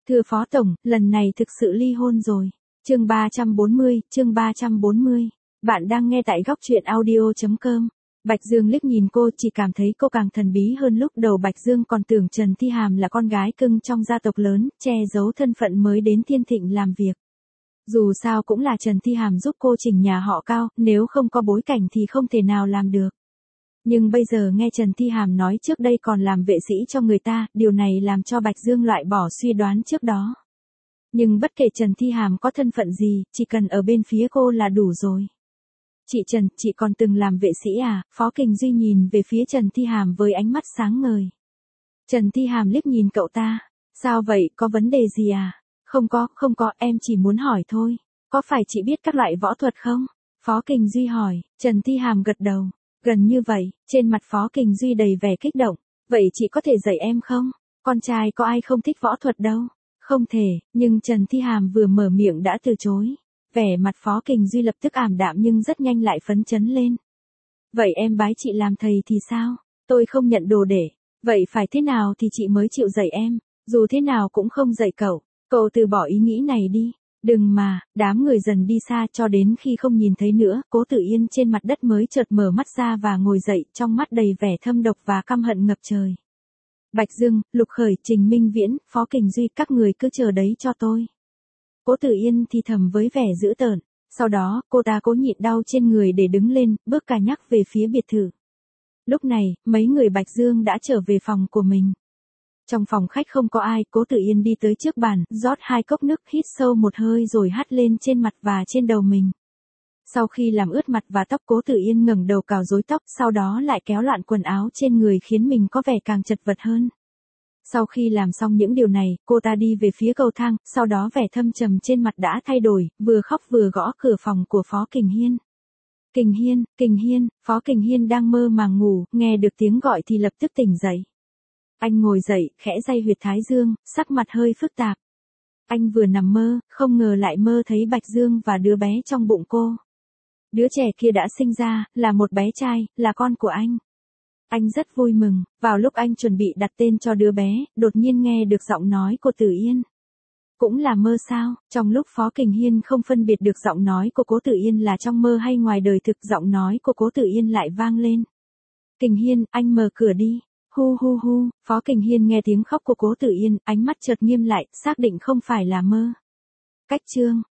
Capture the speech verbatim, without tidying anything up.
Thưa Phó Tổng, lần này thực sự ly hôn rồi. Chương ba trăm bốn mươi, chương ba trăm bốn mươi. Bạn đang nghe tại góc truyện audio chấm com. Bạch Dương liếc nhìn cô, chỉ cảm thấy cô càng thần bí hơn. Lúc đầu Bạch Dương còn tưởng Trần Thi Hàm là con gái cưng trong gia tộc lớn, che giấu thân phận mới đến Thiên Thịnh làm việc. Dù sao cũng là Trần Thi Hàm giúp cô chỉnh nhà họ Cao, nếu không có bối cảnh thì không thể nào làm được. Nhưng bây giờ nghe Trần Thi Hàm nói trước đây còn làm vệ sĩ cho người ta, điều này làm cho Bạch Dương loại bỏ suy đoán trước đó. Nhưng bất kể Trần Thi Hàm có thân phận gì, chỉ cần ở bên phía cô là đủ rồi. Chị Trần, chị còn từng làm vệ sĩ à? Phó Kình Duy nhìn về phía Trần Thi Hàm với ánh mắt sáng ngời. Trần Thi Hàm liếc nhìn cậu ta. Sao vậy, có vấn đề gì à? Không có, không có, em chỉ muốn hỏi thôi. Có phải chị biết các loại võ thuật không? Phó Kình Duy hỏi. Trần Thi Hàm gật đầu. Gần như vậy, trên mặt Phó Kình Duy đầy vẻ kích động. Vậy chị có thể dạy em không? Con trai có ai không thích võ thuật đâu. Không thể, nhưng Trần Thi Hàm vừa mở miệng đã từ chối. Vẻ mặt Phó Kình Duy lập tức ảm đạm nhưng rất nhanh lại phấn chấn lên. Vậy em bái chị làm thầy thì sao? Tôi không nhận đồ để. Vậy phải thế nào thì chị mới chịu dạy em? Dù thế nào cũng không dạy cậu. Cậu từ bỏ ý nghĩ này đi. Đừng mà, đám người dần đi xa cho đến khi không nhìn thấy nữa, Cố Tử Yên trên mặt đất mới chợt mở mắt ra và ngồi dậy, trong mắt đầy vẻ thâm độc và căm hận ngập trời. Bạch Dương, Lục Khởi, Trình Minh Viễn, Phó Kình Duy, các người cứ chờ đấy cho tôi. Cố Tử Yên thì thầm với vẻ dữ tợn, sau đó, cô ta cố nhịn đau trên người để đứng lên, bước cà nhắc về phía biệt thự. Lúc này, mấy người Bạch Dương đã trở về phòng của mình. Trong phòng khách không có ai, Cố Tử Yên đi tới trước bàn, rót hai cốc nước, hít sâu một hơi rồi hắt lên trên mặt và trên đầu mình. Sau khi làm ướt mặt và tóc, Cố Tử Yên ngẩng đầu cào rối tóc, sau đó lại kéo loạn quần áo trên người khiến mình có vẻ càng chật vật hơn. Sau khi làm xong những điều này, cô ta đi về phía cầu thang, sau đó vẻ thâm trầm trên mặt đã thay đổi, vừa khóc vừa gõ cửa phòng của Phó Kình Hiên. Kình Hiên, Kình Hiên, Phó Kình Hiên đang mơ màng ngủ, nghe được tiếng gọi thì lập tức tỉnh dậy. Anh ngồi dậy, khẽ day huyệt thái dương, sắc mặt hơi phức tạp. Anh vừa nằm mơ, không ngờ lại mơ thấy Bạch Dương và đứa bé trong bụng cô. Đứa trẻ kia đã sinh ra, là một bé trai, là con của anh. Anh rất vui mừng, vào lúc anh chuẩn bị đặt tên cho đứa bé, đột nhiên nghe được giọng nói của Tử Yên. Cũng là mơ sao? Trong lúc Phó Kình Hiên không phân biệt được giọng nói của Cố Tử Yên là trong mơ hay ngoài đời thực, giọng nói của Cố Tử Yên lại vang lên. Kình Hiên, anh mở cửa đi. Hu hu hu, Phó Kình Hiên nghe tiếng khóc của Cố Tử Yên, ánh mắt chợt nghiêm lại, xác định không phải là mơ. Cách chương,